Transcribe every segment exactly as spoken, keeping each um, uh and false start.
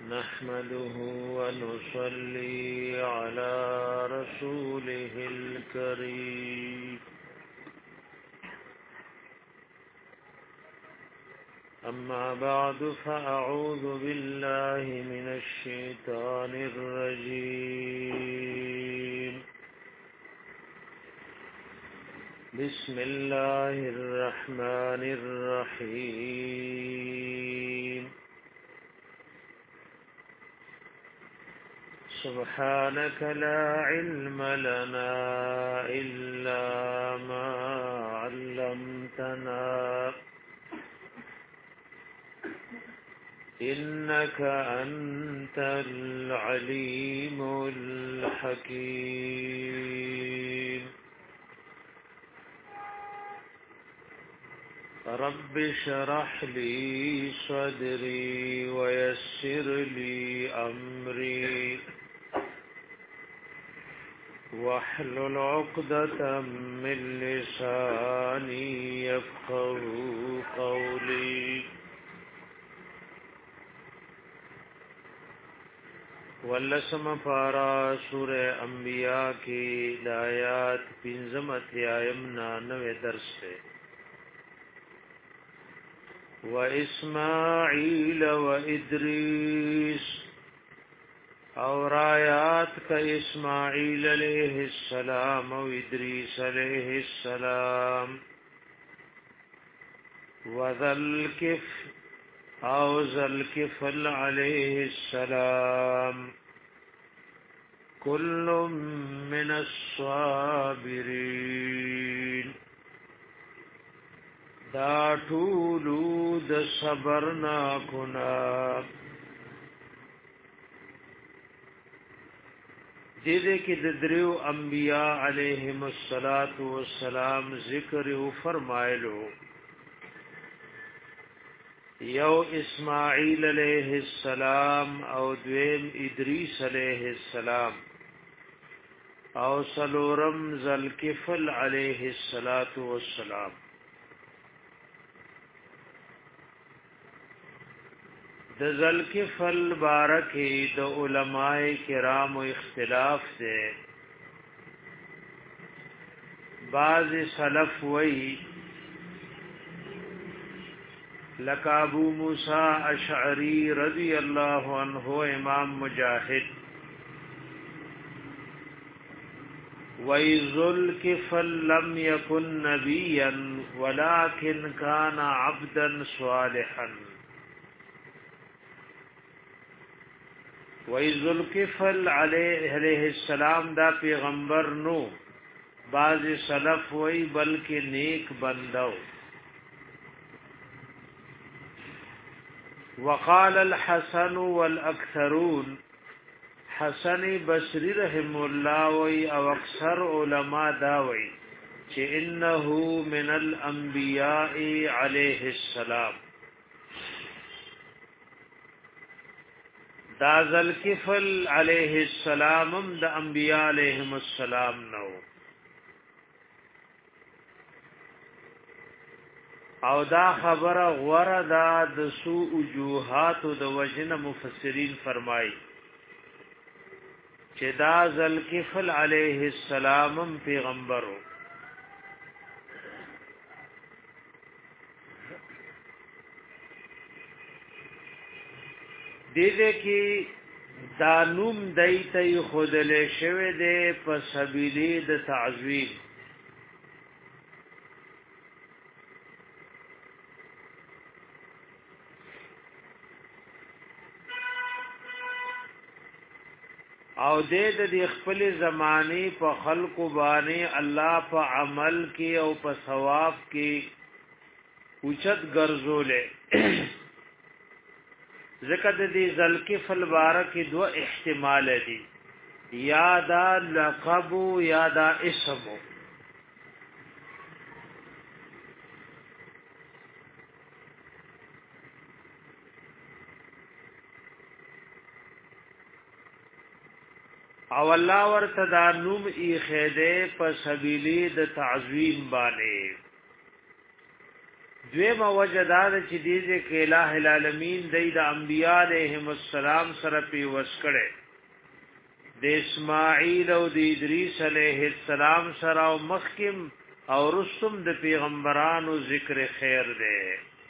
نحمده ونصلي على رسوله الكريم أما بعد فأعوذ بالله من الشيطان الرجيم بسم الله الرحمن الرحيم سبحانك لا علم لنا إلا ما علمتنا إنك أنت العليم الحكيم رب اشرح لي صدري ويسر لي أمري واحلل عقدة من لساني يفقهوا قولي ولسم پارا سورہ انبیاء کی آیات پنزم اتیایم نانوے درس ہے وَإِسْمَاعِيلَ وَإِدْرِيسَ اور آیات کا اسماعیل علیہ السلام و ادریس علیہ السلام وَذَلْكِفْ او ذَلْكِفْلْ علیہ السلام كل من الصابرین دا ټولو د صبرنا کنا دې کې د دریو انبیاء علیهم الصلاۃ والسلام ذکر او فرمایلو یو اسماعیل علیہ السلام او دویم ادریس علیہ السلام او سلورم ذوالکفل علیہ الصلاۃ والسلام د ذوالکفل بارکه د علماء کرام او اختلاف ده بعض سلف وی لک ابو موسی اشعری رضی اللہ عنہ امام مجاہد وَذُوالْكِفْلِ لَمْ يَكُنْ نَبِيًّا وَلَكِنْ كَانَ عَبْدًا صَالِحًا وَذُوالْكِفْلِ علیہ السلام دا پیغمبر نو بعض سلف وی بلکہ نیک بندو وقال الحسن والاكثرون حسن بصری رحم الله وی او اکثر علما دا وی چې انه من الانبیاء علیه السلام دا ذوالکفل علیه السلام د انبیاء علیهم السلام نو او دا خبره غوره دا د سو وجوهات د وجنه مفسرین فرمای چې دا ذوالکفل علیه السلام پیغمبرو دیده کی دانوم دایته خودلې شوه د په سبیلی د تعظیم او دې د خپل زمانه په خلق باندې الله په عمل کې او په ثواب کې اوچت ګرځولې ذکر دې ذوالکفل بارک دو احتمال دي یا دا لقب یا دا اسم او الله ورته دا نوم ای خیده په سبیلی د تعظیم باندې دویم وجداد چې دې کې الٰه العالمین د انبیاء علیهم السلام سره پی وسکړي د اسماعیل او د ادریس علیه السلام سره او مخکم او رسوم د پیغمبرانو ذکر خیر دی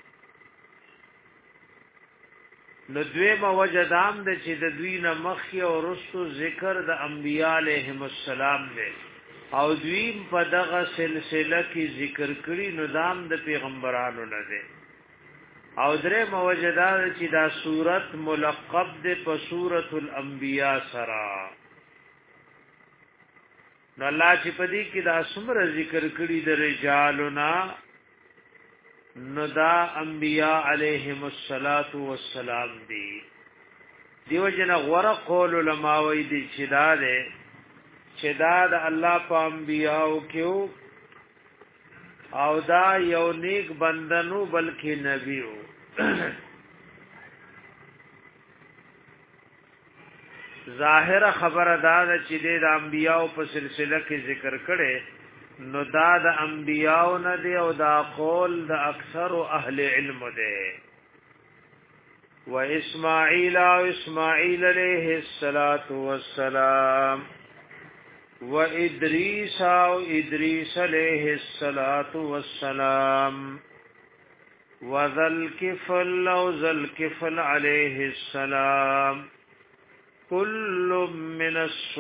نو دویم وجدام د چې د دوی نه مخکې او رسو ذکر د انبیاء علیهم السلام دی او دویم په دغه سلسله کې ذکر کړي نو دام د پیغمبرانو نه دی او درې موجدات چې دا صورت ملقب ده په سورۃ الانبیاء سره نو الله چې په دې کې دا څومره ذکر کړي د رجالنا نو دا انبیاء علیهم الصلاۃ والسلام دي دیو جن غره قول علماء وی دي چې دا ده چې دا د الله په انبیاءو کې او دا یو نیک بندنو بلکې نبیو ظاهر خبره دا چې د انبیاء په سلسله کې ذکر کړي نو دا د انبیاء نه دی او دا قول د اکثر اهل علم دی و اسماعیل او اسماعیل علیہ الصلات والسلام و ادریس او ادریس علیہ الصلات والسلام و ذل او ذل علیہ السلام کل من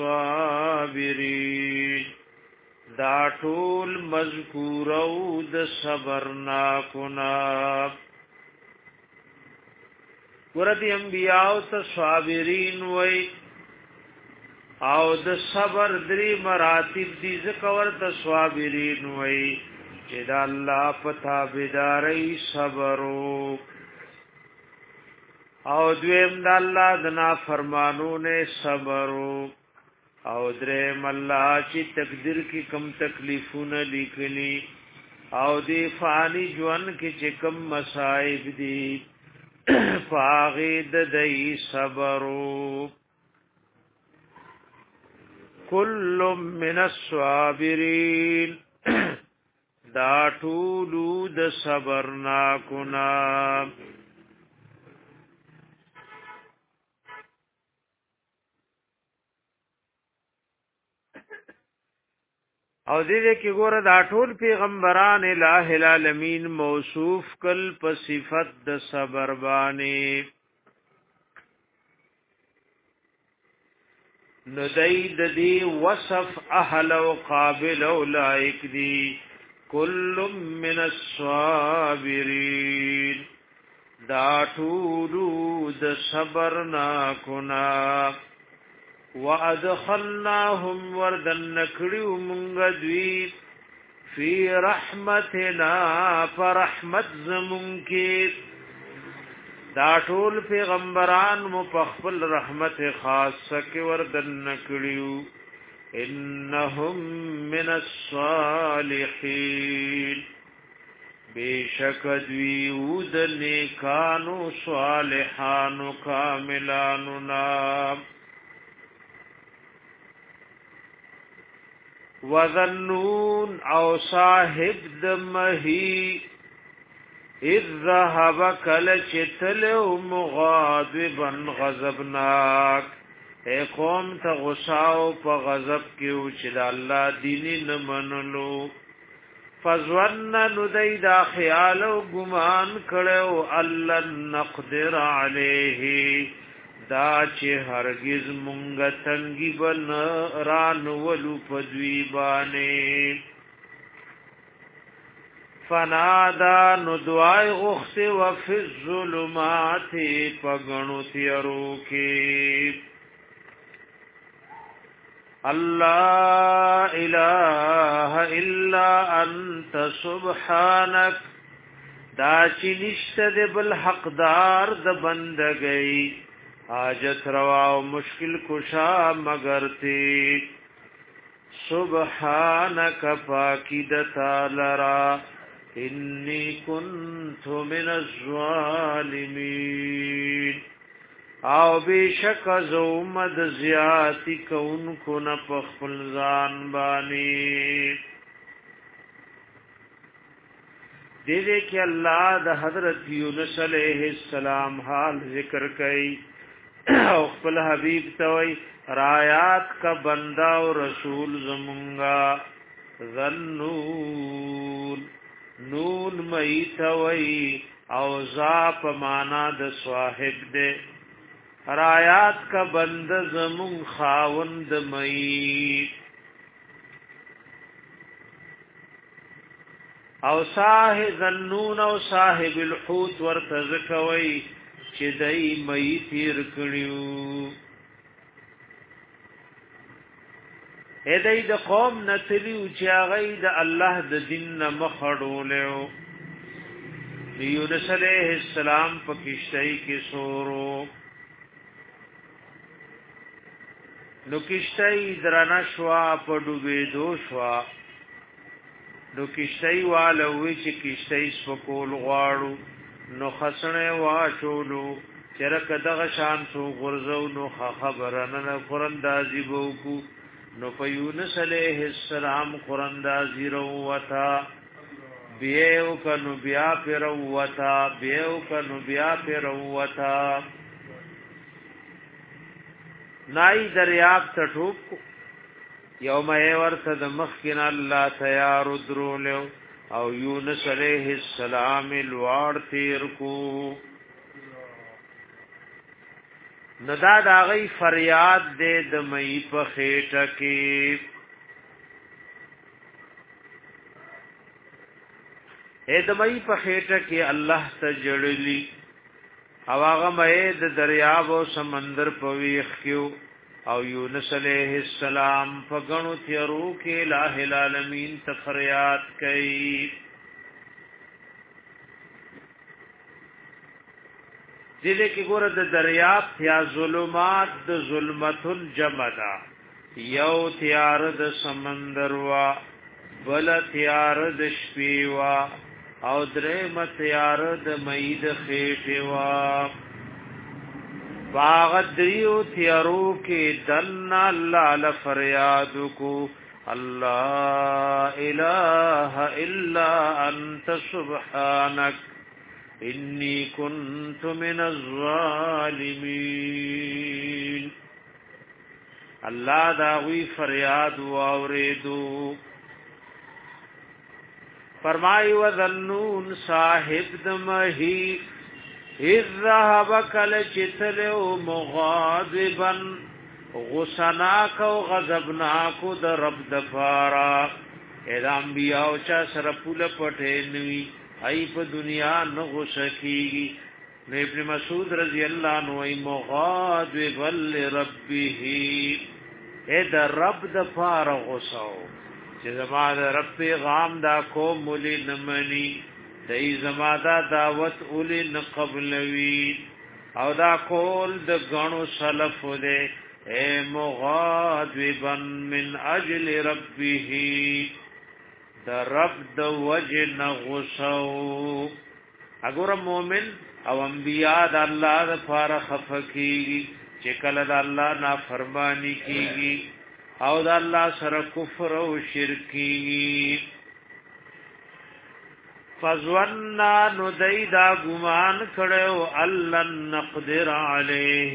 الصابرین دا ټول مذکور او د صبرنا کنا ورته انبیاء او صابرین وای او د صبر درې مراتب دي ذکر ورته صابرین وای چې دا الله پتا بيداري صبرو او دویم د الله د نافرمانونه صبرو او دریم الله چې تقدیر کې کم تکلیفونه لیکلي او دی فانی ژوند کې چې کم مصائب دي فاغید دای صبرو کل من الصابرین دا ټولو د صبرنا کنا او دې کې ګوره دا ټول پیغمبران الٰه العالمین موصوف کل په صفت د صبر باندې نو دای د دې وصف اهل او قابل او لایق دي کل من الصابرین دا ټول د صبر نا کنا وادخلناهم وردن نکړو مونږ دوی فی رحمتنا فرحمت زمون کې دا ټول پیغمبران مو په خپل رحمت خاصه کې وردن نکړو انهم من الصالحین بیشک دوی ود نیکانو صالحانو کاملانو نام وظنون او صاحب دمهی اذ ذهب کل چتلو مغاضبا غضبناک اے قوم تا غصاو پا غضب کیو چد اللہ دینی نمنلو فظن ندی دا خیال و گمان کرو اللہ نقدر علیه دا چې هرگز مونږ تنګي بن ران ولو پدوی باندې فنادا نو دعای غخت و فی الظلمات پغنو تیرو کې الله اله الا انت سبحانك دا چې نشته بل حقدار د بندګۍ حاجت روا و مشکل کشا مگر تی سبحانک پاکیدتا لرا انی کنت من الظالمین او بیشک زومد زیاتی کون کن پخفل زان بانی دې دې کې الله د حضرت یونس علیہ السلام حال ذکر کړي او خپل حبیب ته وی رایات کا بندہ او رسول زمونگا ذنون نون میتوی او ذا پمانا د صاحب دے رایات کا بند زمون خاوند مئی او صاحب ذنون او صاحب الحوت ورتزکوی چې دای مئی تیر کړیو هدی د قوم نتلیو چې هغه د الله د دین مخړولیو یونس علیہ السلام په کشتۍ کې سورو نو کشتۍ درنه شوا په ډوبې دو شوا نو کشتۍ والوي چې کشتۍ سپکول غواړو نو خسنه واچولو چرکه دغه شان سو غرزو نو خبرنه قرندازي وکړو نو په یونس علیہ السلام قرندازي وروتا بیو کنو بیا پر وروتا بیو کنو بیا پر وروتا نای دریاب تټوک یوم ورته د مخکن الله تیار درولو او یونس علیہ السلام الوار تیر کو ندا دا غي فریاد دې د مې په خېټه کې اې د مې په خېټه کې الله ته جړلی او هغه مې د دریاب او سمندر په ویخ کېو او یونس علیہ السلام په غنو تیرو کې الٰه العالمین ته فریاد کړي دې کې ګوره د دریاب یا ظلمات د ظلمتن جمدا یو تیار د سمندر وا بل تیار د شپې وا او درې متیار د مېد خېټه وا باغ دریو تیارو کې دن الله ل فریاد کو الله اله الا انت سبحانك انی کنت من الظالمین الله دا وی فریاد واوریدو فرمای وذنون صاحب دمہی اذ ذهب کل چتلو مغاضبا غسناک و غضبناک د رب دفارا اذا انبیاء چا سر پول پټینوی ای په دنیا نو غشکیږي نو ابن مسعود رضی الله عنه ای مغاضب لربه اے د رب د فار غسو چې زما د رب پیغام دا کوم مولي نمني دای زما دا دعوت اول نه قبلوي او دا کول د غنو سلف ده اے مغاضبا من اجل ربه د رب د وجه نغسو اگر مومن او انبیاء د الله د فار خفقیږي چې کله د الله نافرمانی کیږي او د الله سره کفر او شرکی فزونا ندیدا ګمان کړو الله نقدر علیه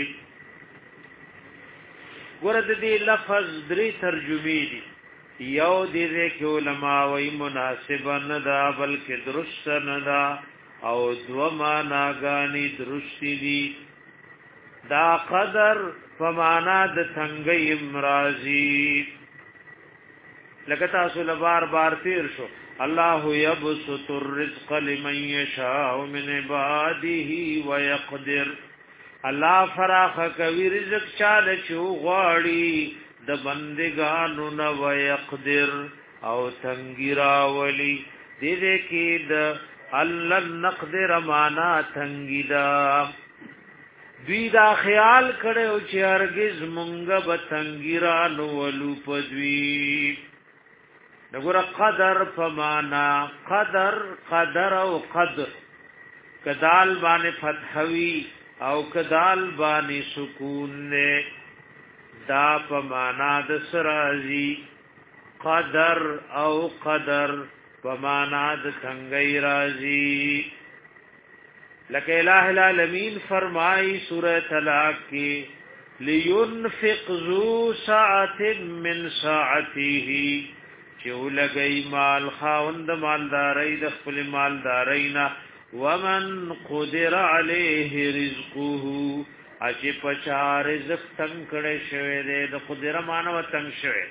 ورته دی لفظ درې ترجمه دي یو دې کې علماء وی مناسب نه دا بلکې درست نه دا او دو معنا غاني درست دي دا قدر فمانا د څنګه امرازي لکه تاسو لبار بار تیر شو الله يبسط الرزق لمن يشاء من عباده ويقدر الله فراخ کوي رزق چاله چو غاړي د بندگانو نو ويقدر او تنګرا ولي دې دې کې د الله نقدر معنا تنګیدا دوی دا خیال کړو چې هرگز مونږ به تنګرا نو ولو پدوي دغه قدر فمانا قدر قدر او قدر کدال باندې فتحوي او کدال باندې سکون نه دا په معنا د سرازي قدر او قدر پمانا د تنگی رازی لکه الہ العالمین فرمائی سورہ طلاق کی لینفق ذو ساعت من ساعته چو لگئی مال خاوند مالداری د خپل مالدارینا ومن قدر علیه رزقه اچی پچا رزق تنگ کڑے شوے دے د قدر مانو تنگ شوے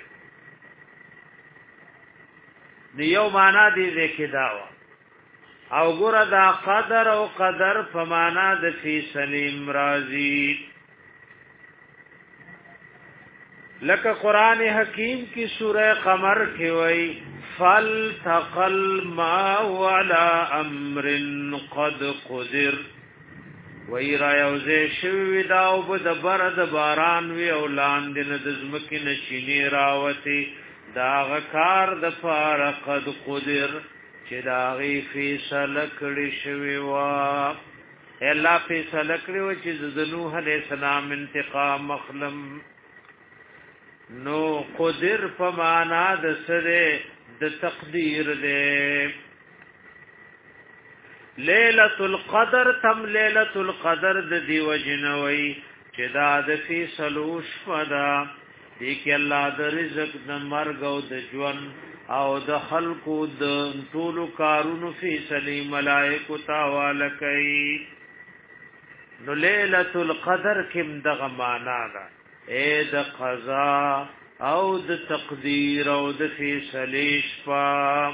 نیو مانا دی دیکھ داوا او ګور دا قدر او قدر فمانا د فی سلیم رازی لکه قرآن حکیم کی سورہ قمر کی وئی فالتقل ما ولا امر قد قدر وی را یوزے شوی داو بد برد باران وی اولان دن دزمکی نشینی راوتی داغ کار د پار قد قدر چې داغی فیصله کړی شوی وا الله فیصله کړی و چې د نوح علیہ السلام انتقام مخلم نو قدر په معنا د سره د تقدیر ده لیلۃ القدر تم لیلۃ القدر د دیو جنوي چې دا د فیصلو شپدا دی کې الله د رزق د مرګ او د ژوند او د خلقو د ټولو کارونو فیصله ملائکه تاواله کوي نو لیلۃ القدر کم دغه معنا ده اے د قضا او د تقدیر او د فیصله شپه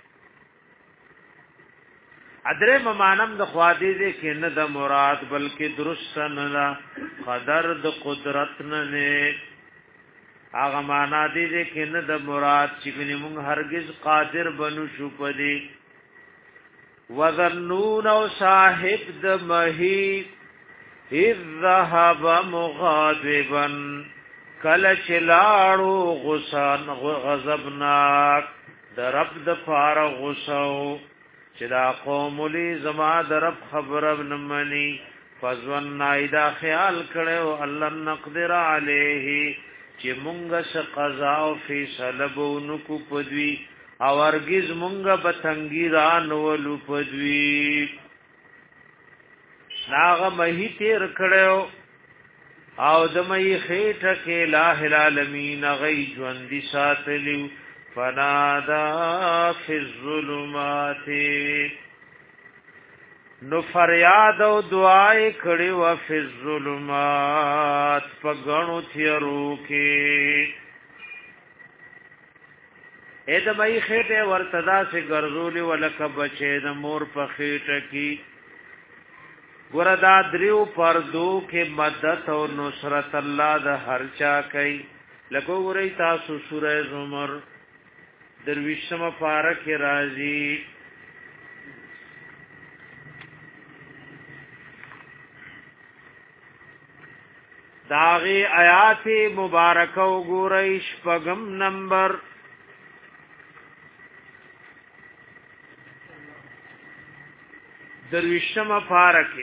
ادره ممانم د خوادی دې کې نه د مراد بلکې درست نه قدر د قدرت نه هغه معنا دې دې کې نه د مراد چې موږ هرگز قادر بنو شو پدې وظنون او صاحب د مہی اذ ذهب مغاضبا کل چلاړو غسان غضبناک د رب د فار غسو چې دا قوم لی زما د رب خبر نمنی فزون نایدا خیال کړو الله نقدر علیه چې مونږه س قضا او فیصله بونو کو پدوی او ارګز مونږه بتنګی را نولو پدوی ناغه مہی تیر کړو او د مې خېټه کې لا العالمین غي ژوند دي ساتلیو فنادا فی الظلمات نو فریاد او دعای کړي وا فی الظلمات پغړو تیرو کې اې د مې خېټه ورتدا سے ګرځولي ولک بچې د مور په خېټه کې وردا دریو پردو کې مدد او نصرت الله د هر چا کوي لکه ورې تاسو سورې زمر درویشم پارک راضی داغی آیات مبارکه وګورئ شپږم نمبر درویشم پارک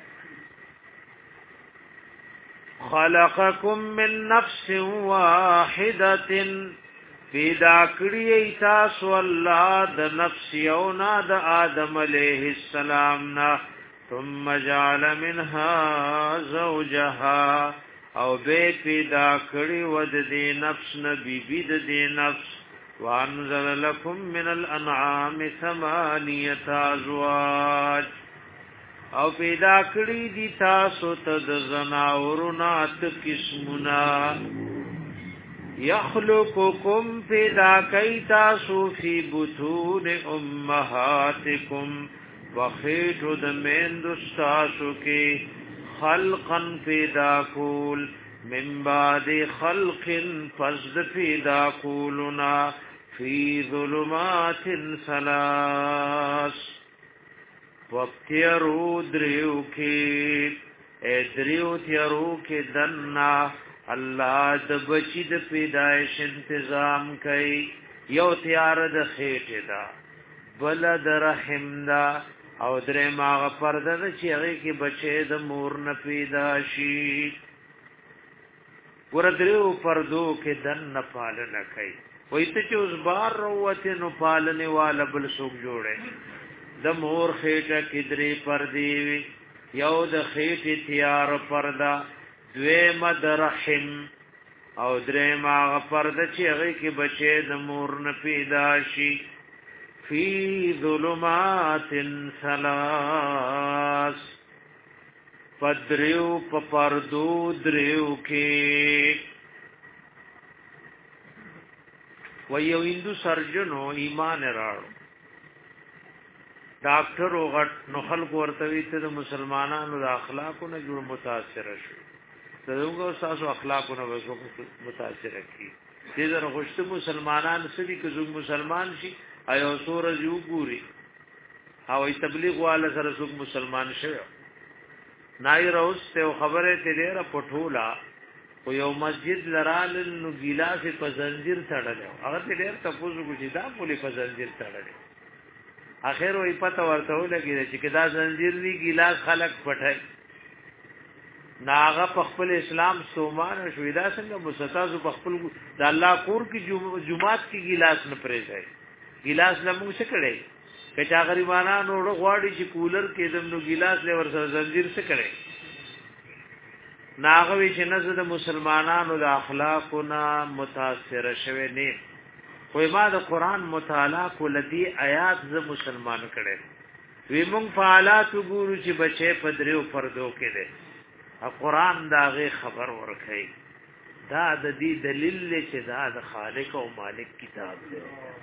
خلقکم من نفس واحده پیدا کړی تاسو الله د نفس یو نه د آدم علیه السلام نه ثم جعل منها زوجها او به پیدا کړی ود دې نفس نه بیبی د دې نفس وانزل لكم من الانعام ثمانيه ازواج او پیدا کړی دي تاسو ته د زناورونو ات قسمنا یخلقکم پیدا کای تاسو فی بطون امهاتکم وخیټو د میندو تاسو کې خلقا پیدا کول من بعد خلق فزد پیدا کولنا فی ظلمات ثلاث وقتیرو دریو کې ادریو تیرو کې دنا الله د بچی د پیدائش انتظام کوي یو تیار د خېټه دا بل د رحم دا او درې ماغه پرده چې هغه کې بچي د مور نه پیدا شي ور دریو پردو کې دن نه پالنه کوي وای ته چې اوس بار وروته نو پالنه والا بل څوک جوړه د مور خېټه کې درې پردې وي یو د خېټې تیار پردا دویم د رحم او دریم هغه پرده چې هغه کې بچي د مور نه پیدا شي فی ظلمات ثلاث پدریو په پردو دریو کې و یو هندو سرجنو ایمان راړو ډاکټر وغټ نو خلق ورته ته د مسلمانانو د اخلاقو نه جوړ متاثر شو دغه تاسو اخلاقو نه وځو متاثر کی دې زره خوشته مسلمانان سړي که زوج مسلمان شي ایو سورج یو ګوري او تبلیغ والا سره زوج مسلمان شوی نای روز ته خبره ته ډیره پټولا او یو مسجد لرال نو ګلاس په زنجیر تړل هغه ته ډیر تاسو کوی دا پولی په زنجیر تړل اخر وې پته ورته ولګی چې کدا زنجیر دی ګلاس خلق پټای ناغه په خپل اسلام سومان شوې دا څنګه مستاز په خپل د الله کور کې جمعات کې ګلاس نه پرېځي ګلاس نه موږ څه کړي کچا غریبانو وړو غواړي چې کولر کې دمنو ګلاس له ور سره زنجیر څه کړي ناغه وی چې نزد د مسلمانانو د اخلاقنا متاثر شوه نه خو ما د قران مطالعه کولتي آیات ز مسلمان کړي وی مونږ فعالات ګورو چې بچي پدریو پردو کې ده قرآن داغه خبر ورکړي دا د دې دلیل چې دا د خالق او مالک کتاب دی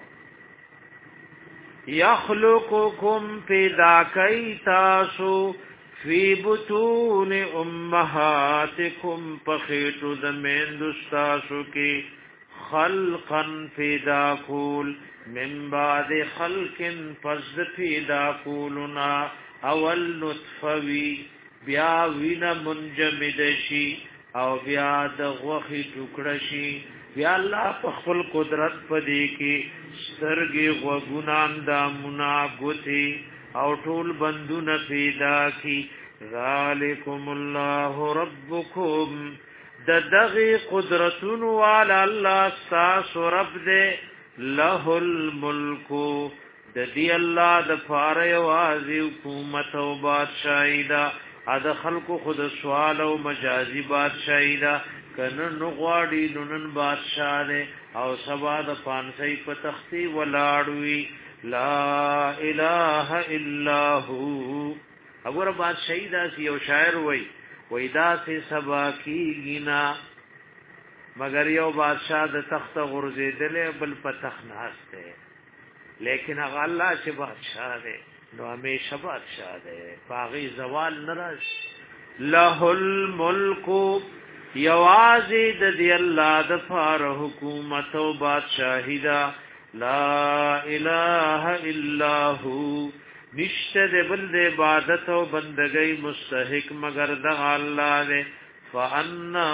یخلقکم پیدا کای تاسو فی بطون امهاتکم پخیتو د میندستاسو کی خلقا پیدا کول من بعد خلق پس پیدا کولنا اول نطفوی بیا وینا منجمد شي او بیا د غوخي ټوکړه شي بیا الله په خپل قدرت پدې کې سترګې غوګونان د منا غوتي او ټول بندونه پیدا کی ذالکم الله ربکم د دغه قدرتون والا الله تاسو رب دې له الملک د دې الله د فاره واځي حکومت او بادشاہي دا اده خلقو خود سوال او مجازي بادشاہي دا کنه نو غواړي نن بادشاہ دې او سبا د پانسي په تختی ولاړوي لا اله الا هو وګوره بادشاہي دا یو شاعر وای وای دا سه سبا کیږي مگر یو بادشاہ د تخت غرزیدل بل په تخت ناشته لیکن هغه الله چې بادشاہ دی نو همیشه بادشاہ دی باغی زوال ناراض له الملک یوازې د دی الله د فار حکومت او بادشاہی دا لا اله الا هو نشته د بل د عبادت او بندګۍ مستحق مگر د الله دی فانا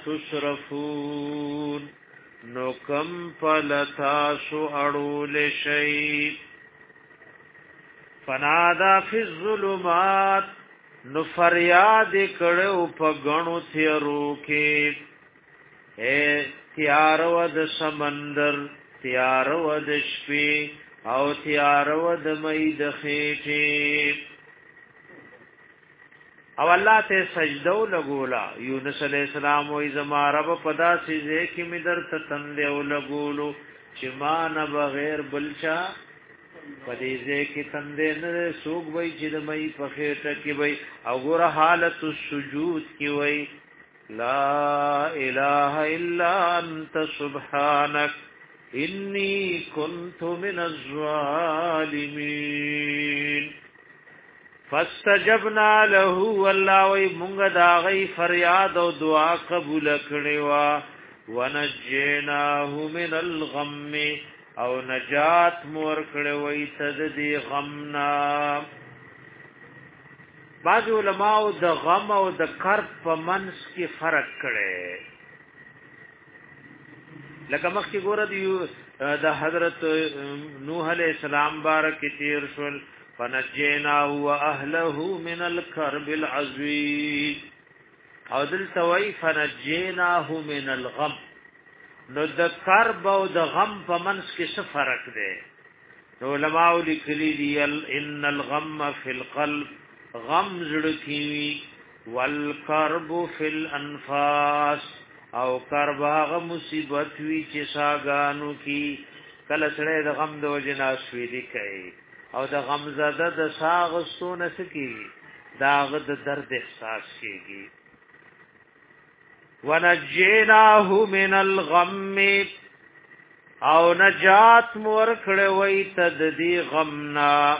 تصرفون نو کم فلتاسو اڑول شئی فنادا فی الظلمات نو فریاد کڑو پا گنو تیارو کے اے تیارو د سمندر تیارو د شپی او تیارو د مید خیٹی او الله ته سجدو لګولا یونس علی السلام وې زما رب پدا سي کې می در ته تند او لګولو چې ما نه بغیر بلچا پدې کې تند نه سوق وې چې د مې په خېټه کې وې او ګور حالت السجود کې وې لا اله الا انت سبحانك انی كنت من الظالمین فاستجبنا له والله وی مونږ دا غي فریاد او دعا قبول کړي وا ونجیناه من الغم او نجات مور کړي وی تددي غمنا بعض علماء د غم او د کرب په منس کې فرق کړي لکه مخکې ګوره دی د حضرت نوح علیہ السلام بارک تیر شول فنجيناه واهله من الكرب العظيم او دل توي فنجيناه من الغم نو د کرب او د غم په منځ کې څه فرق دی؟ نو علماء لیکلي دي ان الغم فی القلب غم زړه کې والکرب فی الانفاس او کرب هغه مصیبت وی چې ساګانو کې کله سره د غم د وجنا شویدي کوي او د غم زده د ساغستونه سکی داغه د درد احساس کیږي. ونجیناه من الغم او نجات مور کړه وای تددی غمنا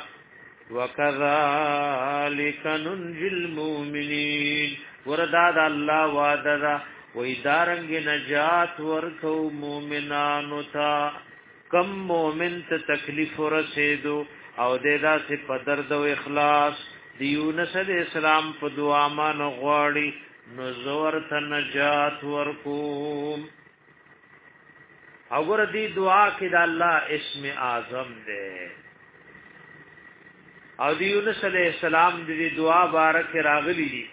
وکذالک ننجی المؤمنین وردا الله وعده وای دارنګ نجات ورکو مؤمنانو ته کم مؤمن ته تکلیف ورسېدو او ددا سے په درد او اخلاص دی یونس علیہ السلام په دعا مان غواړي نو زور ته نجات ورکوم. اور دی دعا کې د الله اسم اعظم دی او دی یونس علیہ السلام دی دعا بارک راغلی دی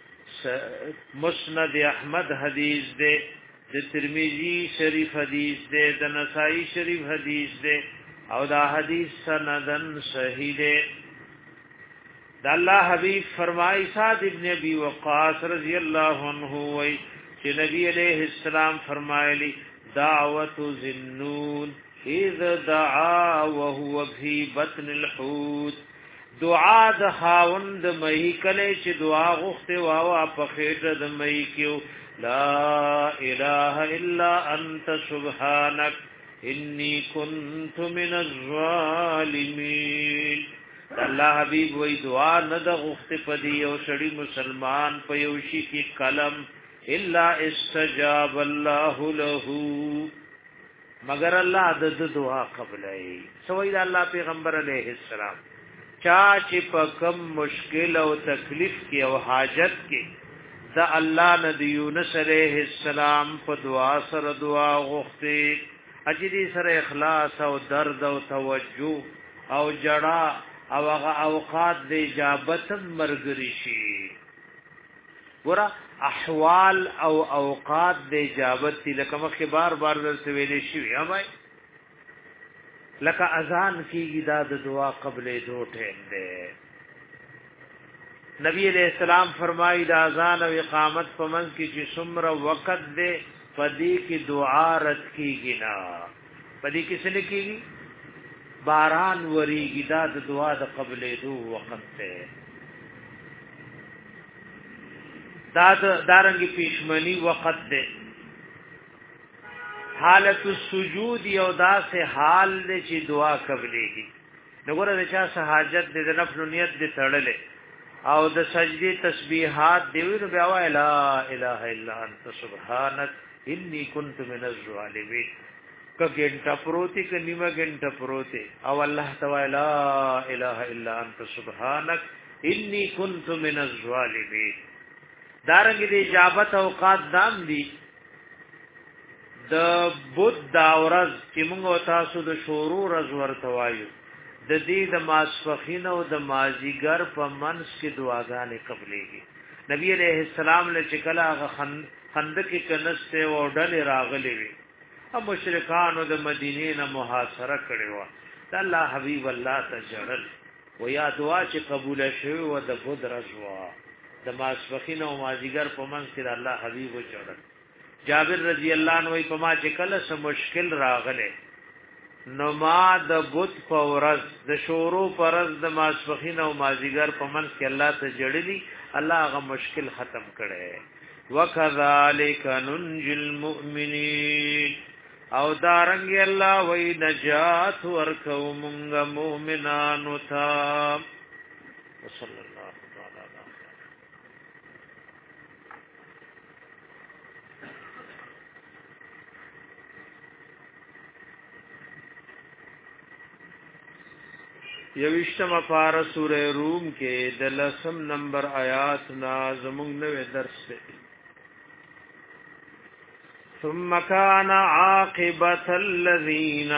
مسند احمد حدیث دی د ترمذی شریف حدیث دی د نسائی شریف حدیث دی او دا حدیث سندن صحیح دی. دا الله حبیب فرمای سعد ابن ابي وقاص رضی الله عنه وی چې نبی علیہ السلام فرمایلی دعوت ذنون اذ دعا وهو في بطن الحوت دعا د خاوند مې کله چې دعا غوښته واوا په خېټه د مې کېو لا اله الا انت سبحانك انی کنت من الظالمین. الله حبیب وی دعا نه د غخت پدی او شړی مسلمان په یوشي کې کلم الا استجاب الله له مگر الله د دعا قبلای. سوید الله پیغمبر علیہ السلام چا چې په کم مشکل او تکلیف کې او حاجت کې د الله نبی یونس علیہ السلام په دعا سره دعا غخته اجدي سره اخلاص او درد او توجه او جڑا او هغه اوقات د اجابت مرګري شي. ګور احوال او اوقات د اجابت لکه مخ بار بار درته ویلې شي همای لکه اذان کیږي دا د دعا قبل دوټه ده. نبی علیہ السلام فرمایي دا اذان او اقامت په منځ کې چې څومره وخت ده پدې کې دعا رد کیږي نه پدې کې څه لیکيږي باران وریږي دا د دعا د قبلې دو وخت ته دا د دارنګي پېشمنی وخت ده. حالت السجود یو داسې حال دې چې دعا قبلېږي. دغه د چا حاجت دې د نفل نیت دې تړلې او د سجدي تسبیحات دی نو بیا وای لا اله الا انت سبحانك انی کنت من الظالمین. ک ګنټه پروتي ک نیمه ګنټه پروتي او الله تعالی لا اله الا انت سبحانك انی کنت من الظالمین. دارنګ دې اجابت اوقات دام دي د بود دا ورځ چې موږ تاسو د شورو ورځ ورته وایو د دې د ماسفخین او د مازیګر په منځ کې دعاګانې قبلېږي. نبی عليه السلام له چکلا خندق کې کنسته او ډلې راغلي وي او مشرکانو د مدینې نه محاصره کړي و. الله حبیب الله تجرل و یا دعا چې قبول شوه و د بود رضوا د ماسفخین او مازیګر په منځ کې الله حبیب وجړل. جابر رضی الله عنه په ما چې کله سم مشکل راغله نو ما د بوت فورز د شورو پرز د ماسفخین او مازیګر په منځ کې الله ته جړلی الله هغه مشکل ختم کړي. وکذالک ننجی المؤمنین او دارنګ الله وی نجات ورکو مونږ مؤمنانو ته. صلی الله تعالی علیه یوشتم پارا سورہ روم کے دلسم نمبر آیات نازمون نوے درس سے ثم كان عاقبت الذين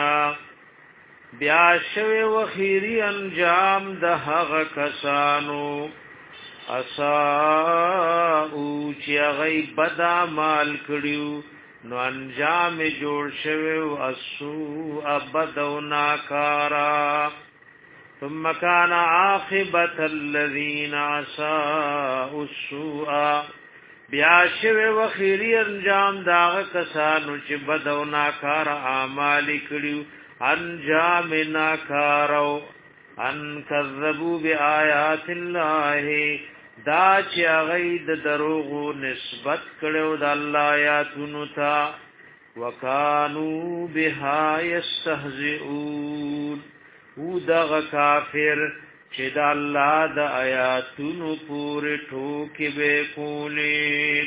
بیاشو وخیری انجام دهغ کسانو اساو چی غی بدا مال کړیو نو انجام جوړ شوی او اسو ابدو ناکارا ثم كان عاقبة الذين عصوا السوء بیا شوی و خیری انجام داغ کسانو چې بدو ناکار اعمال کړیو انجام ناکارو ان کذبوا بآیات الله دا چې غید دروغ نسبت کړو د الله آیاتونو ته وکانو بها یستهزئون او دغه کافر چې د الله د آیاتونو پورې ټوکې به کولې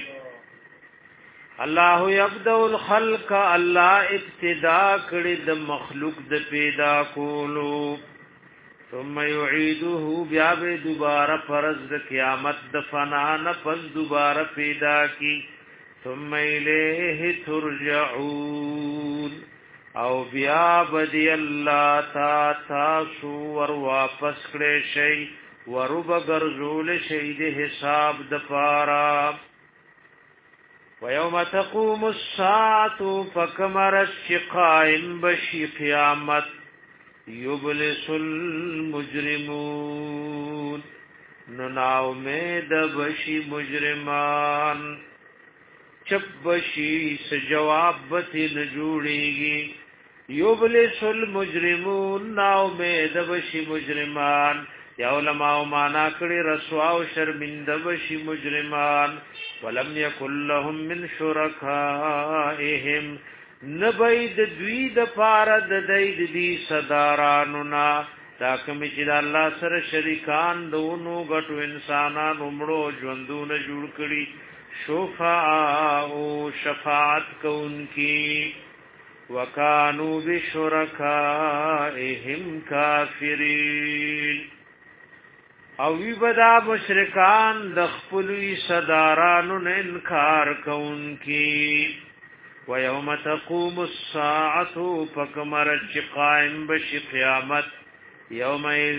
الله یبدأ الخلق الله ابتدا کړی د مخلوق د پیدا کولو ثم يعيده بیا به دوباره فرض د قیامت د فنا نه پس دوباره پیدا کی ثم الیه ترجعون او بیا بدی الله تا تاسو ور واپس کړي شي ورب غرزول شي د حساب د پارا ويوم تقوم الساعه فكمر الشقائم بشي قیامت یبلس المجرمون نناو امید بشی مجرمان چپ بشی سجواب بتی نجوڑیگی یبلس المجرمون ناو امید بشی مجرمان یا علماء مانا کری رسوا و شرمند بشی مجرمان ولم یکن لهم من شرکائهم نبید دوی د پاره د دید دی صدارانو نا دا کوم چې د الله سره شریکان دونو غټو انسانانو مړو ژوندونه جوړ کړي شفاعه او شفاعت کوونکی وکانو بشرکائهم کافرین او وی بدا مشرکان د خپلوی صدارانو نه انکار کوونکی ويوم تقوم الساعه فكمر القائم بش قيامت يومئذ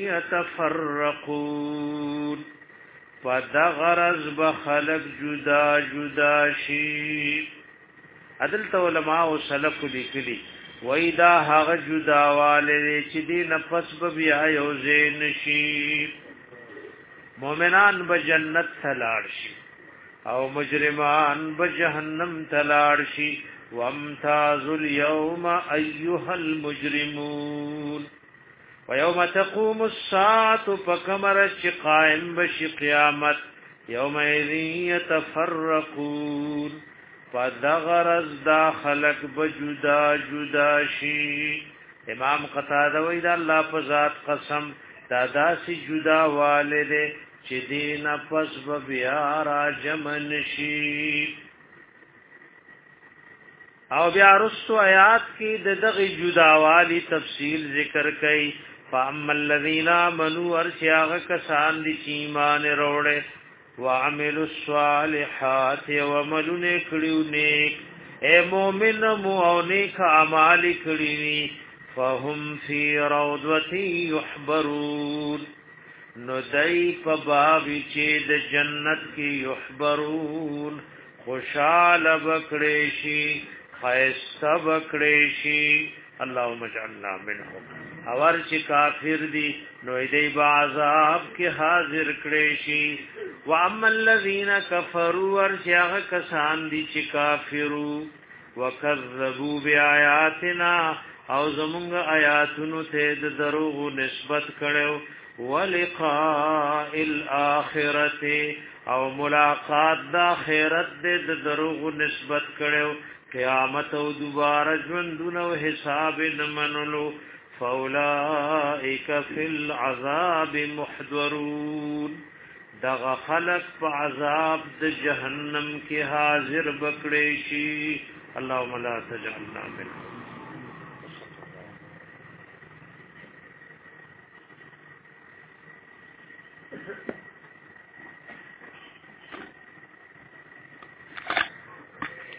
يتفرقون فدغرز بخلق جدا جدا شي عدل علماء او سلف لیکلي وېدا هغه جدا والے چې دی نفس بیا یو زین شي مؤمنان به جنت تلاړ شي او مجرمان بجهنم تلاړ شي وامتاز اليوم ايها المجرمون ويوم تقوم الساعه فكمر قائم بش قيامت يومئذ يتفرقون فدغرز داخلك بجدا جدا شي امام قتاده وې دا الله په ذات قسم دا داسي جدا والده چې دین پس بیا را جمن شي او بیا رسو آیات کې د دغه جداوالی تفصیل ذکر کړي فاما الذين امنوا ارشاغ کسان دي چې ایمان وروړي وعملوا الصالحات وعملوا کړيو نیک اے مؤمن مؤمنه اعمال کړي فهم في روضه يحبرون نو دای په باب چې د جنت کې یحبرون خوشاله بکړې شي خیسته بکړې شي اللهم اجعلنا منهم اور چې کافر دي نو دې با عذاب کې حاضر کړې شي واما الذين كفروا ورشاغ کسان دي چې کافرو وکذبوا بیااتنا او زمونږ آیاتونو ته د دروغ نسبت کړو ولقاء الاخرته او ملاقات د اخرت د دروغ نسبت کړو قیامت او دوباره ژوندونه او حساب نمنلو فاولائک فی العذاب محضرون دغه خلق په عذاب د جهنم کې حاضر بکړي شي اللهم لا تجعلنا منهم Thank you.